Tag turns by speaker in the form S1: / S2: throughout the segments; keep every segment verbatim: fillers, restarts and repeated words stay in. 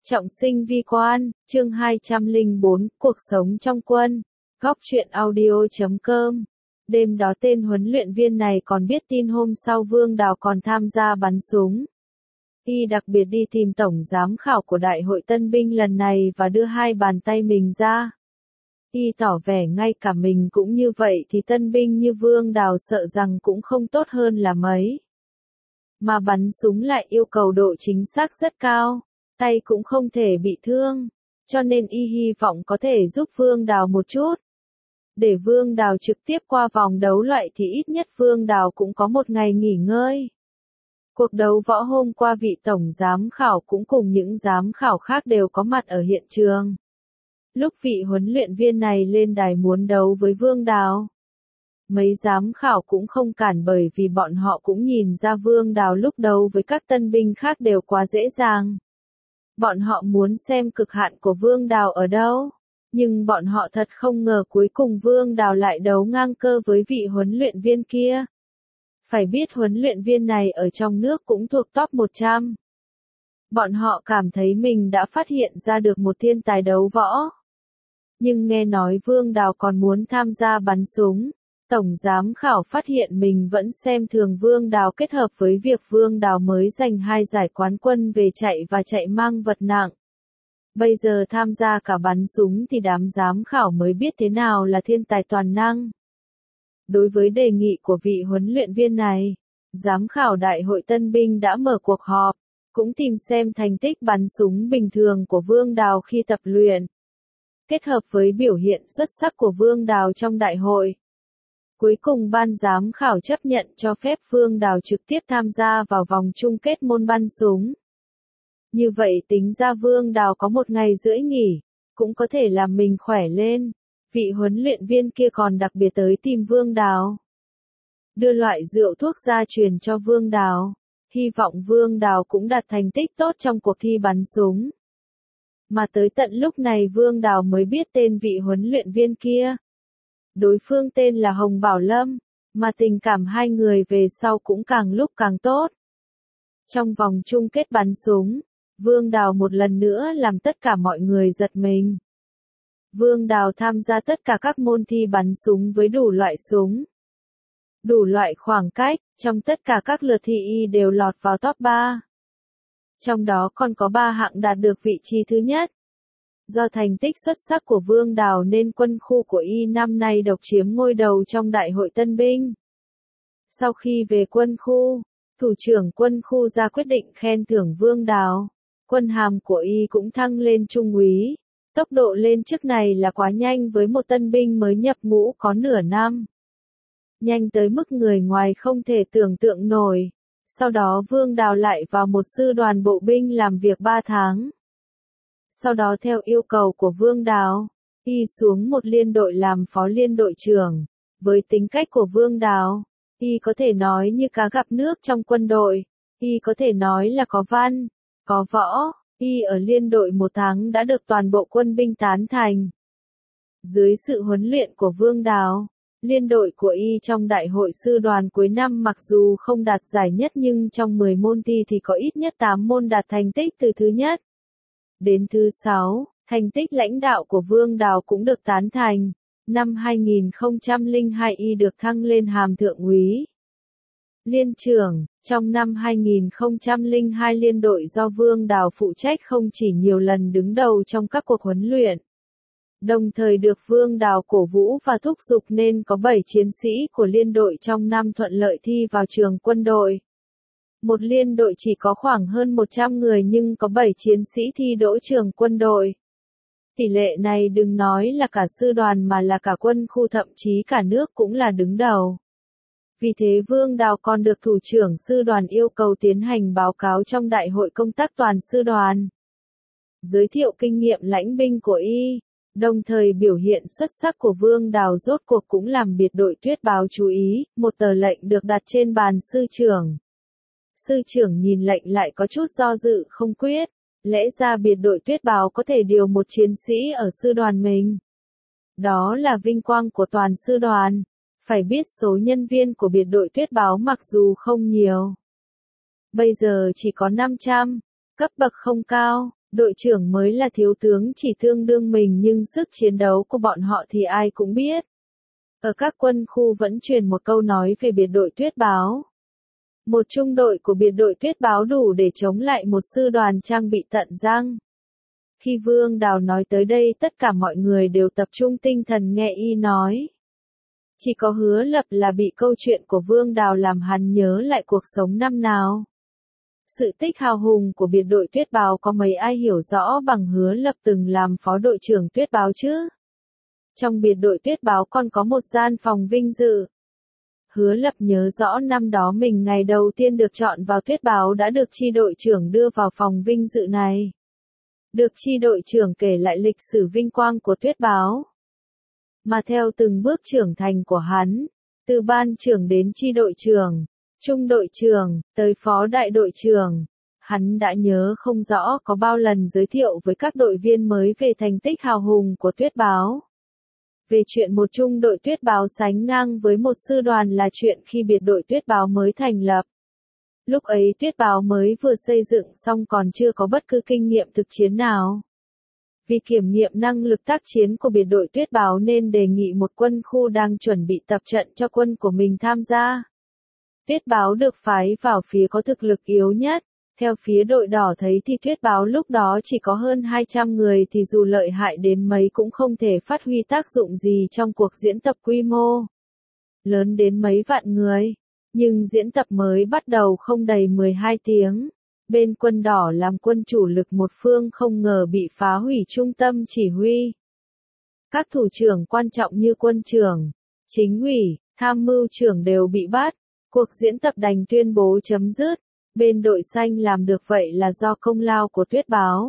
S1: Trọng sinh vi quan, chương hai trăm lẻ bốn, cuộc sống trong quân. Góc truyện audio chấm com. Đêm đó tên huấn luyện viên này còn biết tin hôm sau Vương Đào còn tham gia bắn súng. Y đặc biệt đi tìm tổng giám khảo của đại hội tân binh lần này và đưa hai bàn tay mình ra. Y tỏ vẻ ngay cả mình cũng như vậy thì tân binh như Vương Đào sợ rằng cũng không tốt hơn là mấy. Mà bắn súng lại yêu cầu độ chính xác rất cao. Tay cũng không thể bị thương, cho nên y hy vọng có thể giúp Vương Đào một chút. Để Vương Đào trực tiếp qua vòng đấu loại thì ít nhất Vương Đào cũng có một ngày nghỉ ngơi. Cuộc đấu võ hôm qua vị tổng giám khảo cũng cùng những giám khảo khác đều có mặt ở hiện trường. Lúc vị huấn luyện viên này lên đài muốn đấu với Vương Đào, mấy giám khảo cũng không cản bởi vì bọn họ cũng nhìn ra Vương Đào lúc đấu với các tân binh khác đều quá dễ dàng. Bọn họ muốn xem cực hạn của Vương Đào ở đâu, nhưng bọn họ thật không ngờ cuối cùng Vương Đào lại đấu ngang cơ với vị huấn luyện viên kia. Phải biết huấn luyện viên này ở trong nước cũng thuộc top một trăm. Bọn họ cảm thấy mình đã phát hiện ra được một thiên tài đấu võ. Nhưng nghe nói Vương Đào còn muốn tham gia bắn súng. Tổng giám khảo phát hiện mình vẫn xem thường Vương Đào kết hợp với việc Vương Đào mới giành hai giải quán quân về chạy và chạy mang vật nặng. Bây giờ tham gia cả bắn súng thì đám giám khảo mới biết thế nào là thiên tài toàn năng. Đối với đề nghị của vị huấn luyện viên này, giám khảo đại hội tân binh đã mở cuộc họp, cũng tìm xem thành tích bắn súng bình thường của Vương Đào khi tập luyện, kết hợp với biểu hiện xuất sắc của Vương Đào trong đại hội. Cuối cùng ban giám khảo chấp nhận cho phép Vương Đào trực tiếp tham gia vào vòng chung kết môn bắn súng. Như vậy tính ra Vương Đào có một ngày rưỡi nghỉ, cũng có thể làm mình khỏe lên. Vị huấn luyện viên kia còn đặc biệt tới tìm Vương Đào, đưa loại rượu thuốc gia truyền cho Vương Đào, hy vọng Vương Đào cũng đạt thành tích tốt trong cuộc thi bắn súng. Mà tới tận lúc này Vương Đào mới biết tên vị huấn luyện viên kia. Đối phương tên là Hồng Bảo Lâm, mà tình cảm hai người về sau cũng càng lúc càng tốt. Trong vòng chung kết bắn súng, Vương Đào một lần nữa làm tất cả mọi người giật mình. Vương Đào tham gia tất cả các môn thi bắn súng với đủ loại súng, đủ loại khoảng cách, trong tất cả các lượt thi y đều lọt vào top ba. Trong đó còn có ba hạng đạt được vị trí thứ nhất. Do thành tích xuất sắc của Vương Đào nên quân khu của y năm nay độc chiếm ngôi đầu trong đại hội tân binh. Sau khi về quân khu, thủ trưởng quân khu ra quyết định khen thưởng Vương Đào. Quân hàm của y cũng thăng lên trung úy. Tốc độ lên chức này là quá nhanh với một tân binh mới nhập ngũ có nửa năm. Nhanh tới mức người ngoài không thể tưởng tượng nổi. Sau đó Vương Đào lại vào một sư đoàn bộ binh làm việc ba tháng. Sau đó theo yêu cầu của Vương Đào, y xuống một liên đội làm phó liên đội trưởng. Với tính cách của Vương Đào, y có thể nói như cá gặp nước trong quân đội. Y có thể nói là có văn, có võ. Y ở liên đội một tháng đã được toàn bộ quân binh tán thành. Dưới sự huấn luyện của Vương Đào, liên đội của y trong đại hội sư đoàn cuối năm mặc dù không đạt giải nhất nhưng trong mười môn thi thì có ít nhất tám môn đạt thành tích từ thứ nhất đến thứ sáu. Thành tích lãnh đạo của Vương Đào cũng được tán thành. Năm hai nghìn không trăm lẻ hai y được thăng lên hàm thượng úy. Liên trưởng, trong năm hai nghìn không trăm lẻ hai liên đội do Vương Đào phụ trách không chỉ nhiều lần đứng đầu trong các cuộc huấn luyện, đồng thời được Vương Đào cổ vũ và thúc giục nên có bảy chiến sĩ của liên đội trong năm thuận lợi thi vào trường quân đội. Một liên đội chỉ có khoảng hơn một trăm người nhưng có bảy chiến sĩ thi đỗ trường quân đội. Tỷ lệ này đừng nói là cả sư đoàn mà là cả quân khu thậm chí cả nước cũng là đứng đầu. Vì thế Vương Đào còn được thủ trưởng sư đoàn yêu cầu tiến hành báo cáo trong đại hội công tác toàn sư đoàn. Giới thiệu kinh nghiệm lãnh binh của y, đồng thời biểu hiện xuất sắc của Vương Đào rốt cuộc cũng làm biệt đội tuyết báo chú ý, một tờ lệnh được đặt trên bàn sư trưởng. Sư trưởng nhìn lệnh lại có chút do dự không quyết, lẽ ra biệt đội tuyết báo có thể điều một chiến sĩ ở sư đoàn mình. Đó là vinh quang của toàn sư đoàn. Phải biết số nhân viên của biệt đội tuyết báo mặc dù không nhiều. Bây giờ chỉ có năm trăm, cấp bậc không cao, Đội trưởng mới là thiếu tướng chỉ tương đương mình nhưng sức chiến đấu của bọn họ thì ai cũng biết. Ở các quân khu vẫn truyền một câu nói về biệt đội tuyết báo. Một trung đội của biệt đội tuyết báo đủ để chống lại một sư đoàn trang bị tận răng. Khi Vương Đào nói tới đây tất cả mọi người đều tập trung tinh thần nghe y nói. Chỉ có Hứa Lập là bị câu chuyện của Vương Đào làm hắn nhớ lại cuộc sống năm nào. Sự tích hào hùng của biệt đội tuyết báo có mấy ai hiểu rõ bằng Hứa Lập từng làm phó đội trưởng tuyết báo chứ? Trong biệt đội tuyết báo còn có một gian phòng vinh dự. Hứa Lập nhớ rõ năm đó mình ngày đầu tiên được chọn vào tuyết báo đã được chi đội trưởng đưa vào phòng vinh dự này. Được chi đội trưởng kể lại lịch sử vinh quang của tuyết báo. Mà theo từng bước trưởng thành của hắn, từ ban trưởng đến chi đội trưởng, trung đội trưởng, tới phó đại đội trưởng, hắn đã nhớ không rõ có bao lần giới thiệu với các đội viên mới về thành tích hào hùng của tuyết báo. Về chuyện một trung đội tuyết báo sánh ngang với một sư đoàn là chuyện khi biệt đội tuyết báo mới thành lập. Lúc ấy tuyết báo mới vừa xây dựng xong còn chưa có bất cứ kinh nghiệm thực chiến nào. Vì kiểm nghiệm năng lực tác chiến của biệt đội tuyết báo nên đề nghị một quân khu đang chuẩn bị tập trận cho quân của mình tham gia. Tuyết báo được phái vào phía có thực lực yếu nhất. Theo phía đội đỏ thấy thì tuyết báo lúc đó chỉ có hơn hai trăm người thì dù lợi hại đến mấy cũng không thể phát huy tác dụng gì trong cuộc diễn tập quy mô lớn đến mấy vạn người. Nhưng diễn tập mới bắt đầu không đầy mười hai tiếng. Bên quân đỏ làm quân chủ lực một phương không ngờ bị phá hủy trung tâm chỉ huy. Các thủ trưởng quan trọng như quân trưởng, chính ủy, tham mưu trưởng đều bị bắt. Cuộc diễn tập đành tuyên bố chấm dứt. Bên đội xanh làm được vậy là do công lao của tuyết báo.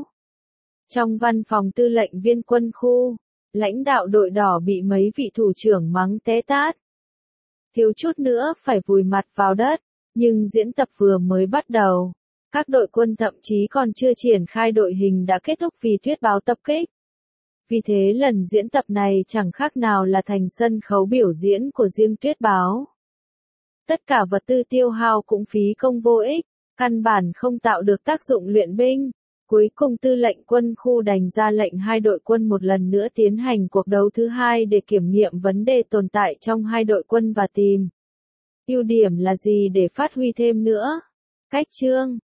S1: Trong văn phòng tư lệnh viên quân khu, lãnh đạo đội đỏ bị mấy vị thủ trưởng mắng té tát. Thiếu chút nữa phải vùi mặt vào đất, nhưng diễn tập vừa mới bắt đầu. Các đội quân thậm chí còn chưa triển khai đội hình đã kết thúc vì tuyết báo tập kích. Vì thế lần diễn tập này chẳng khác nào là thành sân khấu biểu diễn của riêng tuyết báo. Tất cả vật tư tiêu hao cũng phí công vô ích, căn bản không tạo được tác dụng luyện binh. Cuối cùng tư lệnh quân khu đành ra lệnh hai đội quân một lần nữa tiến hành cuộc đấu thứ hai để kiểm nghiệm vấn đề tồn tại trong hai đội quân và tìm ưu điểm là gì để phát huy thêm nữa. Cách chương